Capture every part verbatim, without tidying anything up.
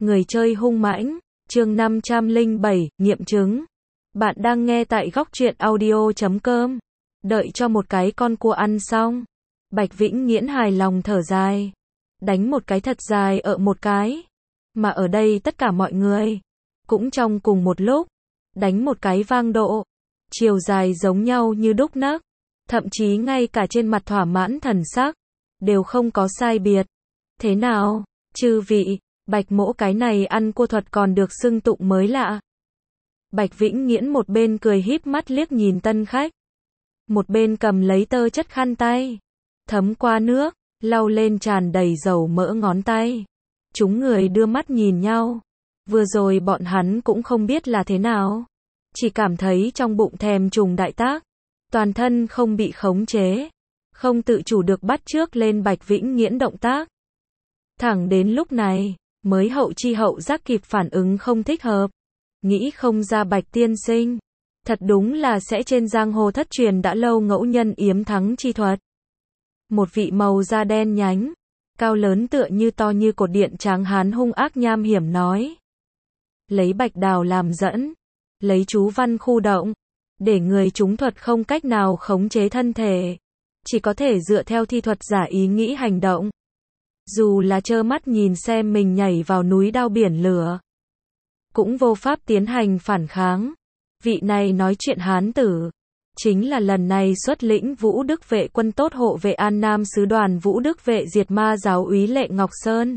Người chơi hung mãnh, chương năm trăm lẻ bảy, nghiệm chứng. Bạn đang nghe tại góc truyện audio chấm com. Đợi cho một cái con cua ăn xong. Bạch Vĩnh Nghiễn hài lòng thở dài. Đánh một cái thật dài ở một cái. Mà ở đây tất cả mọi người, cũng trong cùng một lúc, đánh một cái vang độ. Chiều dài giống nhau như đúc nấc. Thậm chí ngay cả trên mặt thỏa mãn thần sắc, đều không có sai biệt. Thế nào, chư vị? Bạch mỗ cái này ăn cua thuật còn được xưng tụng mới lạ. Bạch Vĩnh Nghiễn một bên cười híp mắt liếc nhìn tân khách, một bên cầm lấy tơ chất khăn tay, thấm qua nước, lau lên tràn đầy dầu mỡ ngón tay. Chúng người đưa mắt nhìn nhau. Vừa rồi bọn hắn cũng không biết là thế nào, chỉ cảm thấy trong bụng thèm trùng đại tác, toàn thân không bị khống chế, không tự chủ được bắt chước lên Bạch Vĩnh Nghiễn động tác. Thẳng đến lúc này, mới hậu chi hậu giác kịp phản ứng không thích hợp. Nghĩ không ra Bạch tiên sinh, thật đúng là sẽ trên giang hồ thất truyền đã lâu ngẫu nhân yếm thắng chi thuật. Một vị màu da đen nhánh, cao lớn tựa như to như cột điện tráng hán hung ác nham hiểm nói. Lấy bạch đào làm dẫn, lấy chú văn khu động, để người chúng thuật không cách nào khống chế thân thể, chỉ có thể dựa theo thi thuật giả ý nghĩ hành động. Dù là trơ mắt nhìn xem mình nhảy vào núi đao biển lửa, cũng vô pháp tiến hành phản kháng. Vị này nói chuyện hán tử, chính là lần này xuất lĩnh Vũ Đức vệ quân tốt hộ vệ An Nam sứ đoàn Vũ Đức vệ diệt ma giáo úy Lệ Ngọc Sơn.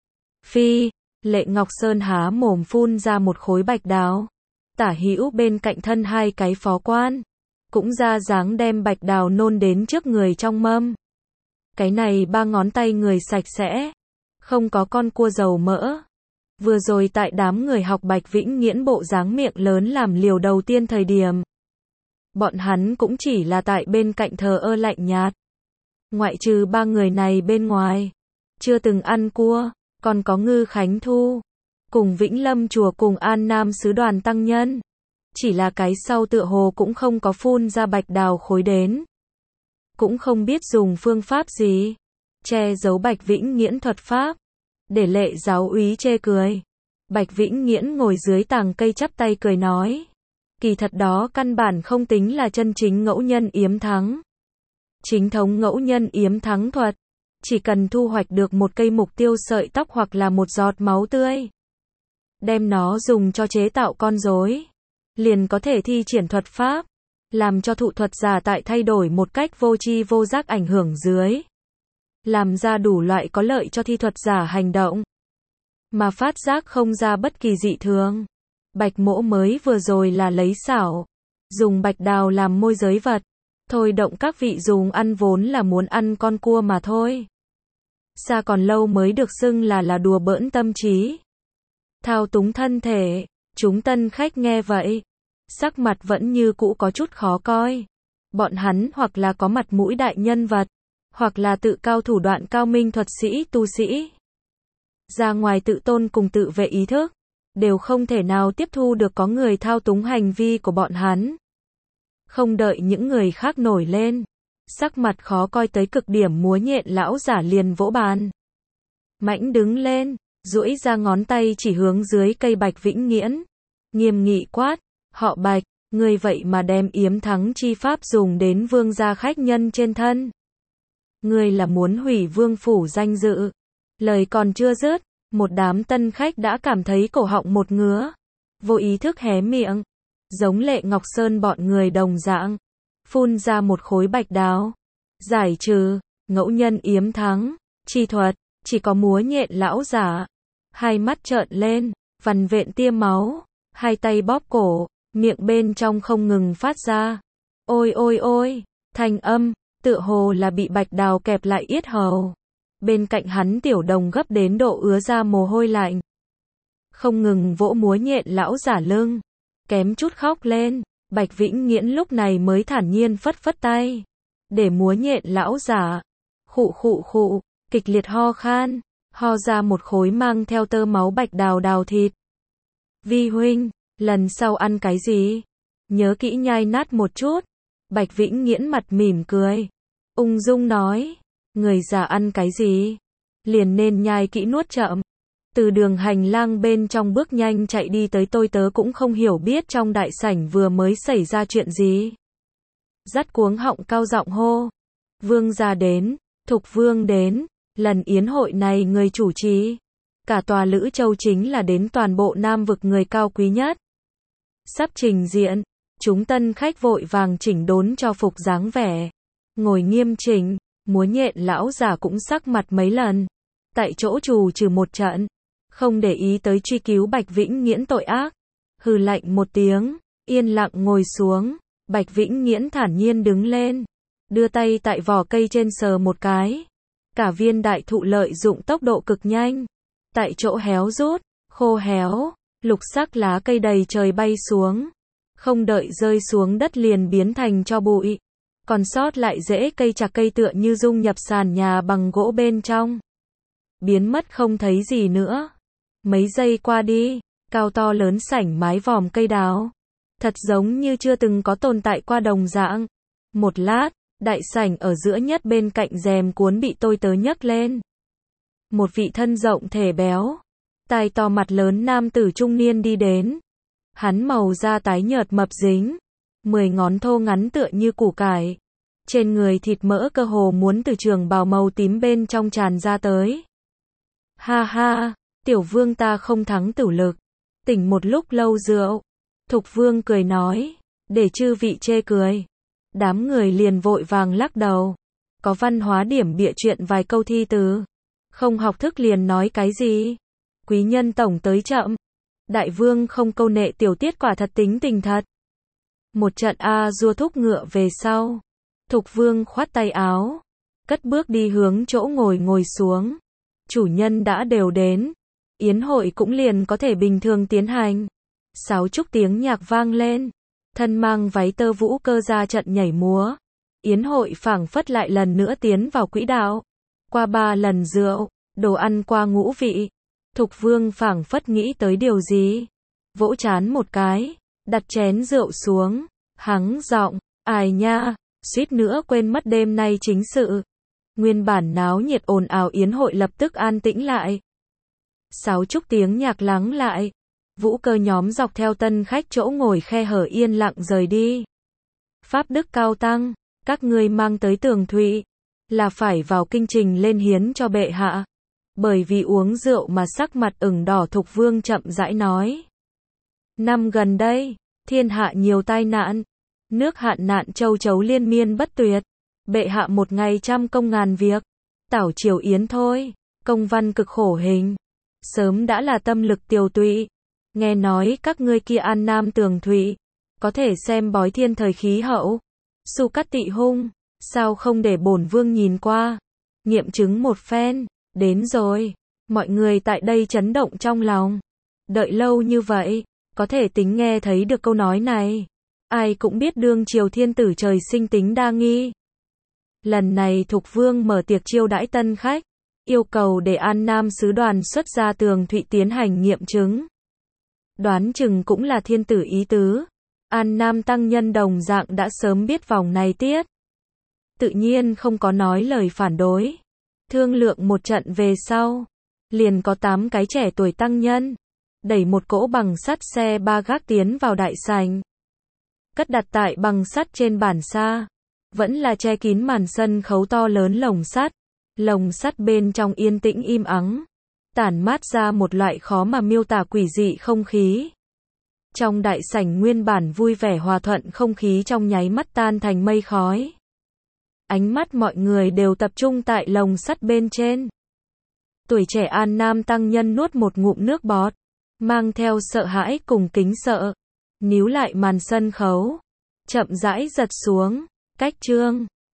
Phi, Lệ Ngọc Sơn há mồm phun ra một khối bạch đào, tả hữu bên cạnh thân hai cái phó quan, cũng ra dáng đem bạch đào nôn đến trước người trong mâm. Cái này ba ngón tay người sạch sẽ, không có con cua dầu mỡ. Vừa rồi tại đám người học Bạch Vĩnh Nghiễn bộ dáng miệng lớn làm liều đầu tiên thời điểm, bọn hắn cũng chỉ là tại bên cạnh thờ ơ lạnh nhạt. Ngoại trừ ba người này bên ngoài, chưa từng ăn cua, còn có Ngư Khánh Thu, cùng Vĩnh Lâm chùa cùng An Nam sứ đoàn tăng nhân. Chỉ là cái sau tựa hồ cũng không có phun ra bạch đào khối đến. Cũng không biết dùng phương pháp gì che giấu Bạch Vĩnh Nghiễn thuật pháp, để Lệ giáo úy chê cười. Bạch Vĩnh Nghiễn ngồi dưới tàng cây chắp tay cười nói, kỳ thật đó căn bản không tính là chân chính ngẫu nhân yếm thắng. Chính thống ngẫu nhân yếm thắng thuật, chỉ cần thu hoạch được một cây mục tiêu sợi tóc hoặc là một giọt máu tươi, đem nó dùng cho chế tạo con rối, liền có thể thi triển thuật pháp, làm cho thụ thuật giả tại thay đổi một cách vô tri vô giác ảnh hưởng dưới, làm ra đủ loại có lợi cho thi thuật giả hành động, mà phát giác không ra bất kỳ dị thường. Bạch mỗ mới vừa rồi là lấy xảo, dùng bạch đào làm môi giới vật, thôi động các vị dùng ăn vốn là muốn ăn con cua mà thôi. Xa còn lâu mới được xưng là là đùa bỡn tâm trí, thao túng thân thể. Chúng tân khách nghe vậy, sắc mặt vẫn như cũ có chút khó coi. Bọn hắn hoặc là có mặt mũi đại nhân vật, hoặc là tự cao thủ đoạn cao minh thuật sĩ tu sĩ. Ra ngoài tự tôn cùng tự vệ ý thức, đều không thể nào tiếp thu được có người thao túng hành vi của bọn hắn. Không đợi những người khác nổi lên, sắc mặt khó coi tới cực điểm múa nhện lão giả liền vỗ bàn. Mãnh đứng lên, duỗi ra ngón tay chỉ hướng dưới cây Bạch Vĩnh Nghiễn, nghiêm nghị quát, họ Bạch, ngươi vậy mà đem yếm thắng chi pháp dùng đến vương gia khách nhân trên thân. Ngươi là muốn hủy vương phủ danh dự. Lời còn chưa dứt, một đám tân khách đã cảm thấy cổ họng một ngứa, vô ý thức hé miệng, giống Lệ Ngọc Sơn bọn người đồng dạng, phun ra một khối bạch đào. Giải trừ ngẫu nhân yếm thắng chi thuật, chỉ có múa nhện lão giả, hai mắt trợn lên, vằn vện tia máu, hai tay bóp cổ, miệng bên trong không ngừng phát ra ôi ôi ôi thanh âm, tựa hồ là bị bạch đào kẹp lại yết hầu. Bên cạnh hắn tiểu đồng gấp đến độ ứa ra mồ hôi lạnh, không ngừng vỗ múa nhện lão giả lưng, kém chút khóc lên. Bạch Vĩnh Nghiễn lúc này mới thản nhiên phất phất tay, để múa nhện lão giả khụ khụ khụ kịch liệt ho khan, ho ra một khối mang theo tơ máu bạch đào đào thịt. Vi huynh, lần sau ăn cái gì, nhớ kỹ nhai nát một chút. Bạch Vĩnh Nghiễn mặt mỉm cười, ung dung nói, người già ăn cái gì, liền nên nhai kỹ nuốt chậm. Từ đường hành lang bên trong bước nhanh chạy đi tới, tôi tớ cũng không hiểu biết trong đại sảnh vừa mới xảy ra chuyện gì. Dắt cuống họng cao giọng hô. Vương gia đến, Thục Vương đến, lần yến hội này người chủ trì. Cả tòa Lữ Châu chính là đến toàn bộ Nam vực người cao quý nhất. Sắp trình diện, chúng tân khách vội vàng chỉnh đốn cho phục dáng vẻ. Ngồi nghiêm chỉnh, múa nhện lão già cũng sắc mặt mấy lần. Tại chỗ trù trừ một trận. Không để ý tới truy cứu Bạch Vĩnh Nghiễn tội ác. Hừ lạnh một tiếng, yên lặng ngồi xuống. Bạch Vĩnh Nghiễn thản nhiên đứng lên. Đưa tay tại vỏ cây trên sờ một cái. Cả viên đại thụ lợi dụng tốc độ cực nhanh. Tại chỗ héo rút, khô héo, lục sắc lá cây đầy trời bay xuống. Không đợi rơi xuống đất liền biến thành tro bụi. Còn sót lại rễ cây chạc cây tựa như dung nhập sàn nhà bằng gỗ bên trong. Biến mất không thấy gì nữa. Mấy giây qua đi, cao to lớn sảnh mái vòm cây đào. Thật giống như chưa từng có tồn tại qua đồng dạng. Một lát, đại sảnh ở giữa nhất bên cạnh rèm cuốn bị tôi tớ nhấc lên. Một vị thân rộng thể béo, tai to mặt lớn nam tử trung niên đi đến. Hắn màu da tái nhợt mập dính, mười ngón thô ngắn tựa như củ cải. Trên người thịt mỡ cơ hồ muốn từ trường bào màu tím bên trong tràn ra tới. Ha ha, tiểu vương ta không thắng tử lực. Tỉnh một lúc lâu rượu. Thục Vương cười nói, để chư vị chê cười. Đám người liền vội vàng lắc đầu. Có văn hóa điểm bịa chuyện vài câu thi từ. Không học thức liền nói cái gì. Quý nhân tổng tới chậm. Đại vương không câu nệ tiểu tiết quả thật tính tình thật. Một trận a dua thúc ngựa về sau. Thục Vương khoát tay áo. Cất bước đi hướng chỗ ngồi ngồi xuống. Chủ nhân đã đều đến. Yến hội cũng liền có thể bình thường tiến hành. Sáo trúc tiếng nhạc vang lên. Thân mang váy tơ vũ cơ ra trận nhảy múa. Yến hội phảng phất lại lần nữa tiến vào quỹ đạo. Qua ba lần rượu, đồ ăn qua ngũ vị. Thục Vương phảng phất nghĩ tới điều gì. Vỗ chán một cái, đặt chén rượu xuống, hắng giọng, ai nha, suýt nữa quên mất đêm nay chính sự. Nguyên bản náo nhiệt ồn ào yến hội lập tức an tĩnh lại. Sáo trúc tiếng nhạc lắng lại. Vũ cơ nhóm dọc theo tân khách chỗ ngồi khe hở yên lặng rời đi. Pháp đức cao tăng, các ngươi mang tới tường thụy, là phải vào kinh trình lên hiến cho bệ hạ. Bởi vì uống rượu mà sắc mặt ửng đỏ, Thục Vương chậm rãi nói. Năm gần đây, thiên hạ nhiều tai nạn, nước hạn nạn châu chấu liên miên bất tuyệt. Bệ hạ một ngày trăm công ngàn việc, tảo triều yến thôi, công văn cực khổ hình. Sớm đã là tâm lực tiều tụy. Nghe nói các ngươi kia an nam tường thụy, có thể xem bói thiên thời khí hậu. Su cắt tị hung, sao không để bổn vương nhìn qua, nghiệm chứng một phen. Đến rồi, mọi người tại đây chấn động trong lòng. Đợi lâu như vậy, có thể tính nghe thấy được câu nói này. Ai cũng biết đương triều thiên tử trời sinh tính đa nghi. Lần này Thục Vương mở tiệc chiêu đãi tân khách, yêu cầu để An Nam sứ đoàn xuất ra tường thụy tiến hành nghiệm chứng. Đoán chừng cũng là thiên tử ý tứ. An Nam tăng nhân đồng dạng đã sớm biết vòng này tiết. Tự nhiên không có nói lời phản đối. Thương lượng một trận về sau, liền có tám cái trẻ tuổi tăng nhân, đẩy một cỗ bằng sắt xe ba gác tiến vào đại sảnh. Cất đặt tại bằng sắt trên bản xa, vẫn là che kín màn sân khấu to lớn lồng sắt. Lồng sắt bên trong yên tĩnh im ắng, tản mát ra một loại khó mà miêu tả quỷ dị không khí. Trong đại sảnh nguyên bản vui vẻ hòa thuận không khí trong nháy mắt tan thành mây khói. Ánh mắt mọi người đều tập trung tại lồng sắt bên trên. Tuổi trẻ An Nam tăng nhân nuốt một ngụm nước bọt, mang theo sợ hãi cùng kính sợ, níu lại màn sân khấu, chậm rãi giật xuống, cách chương.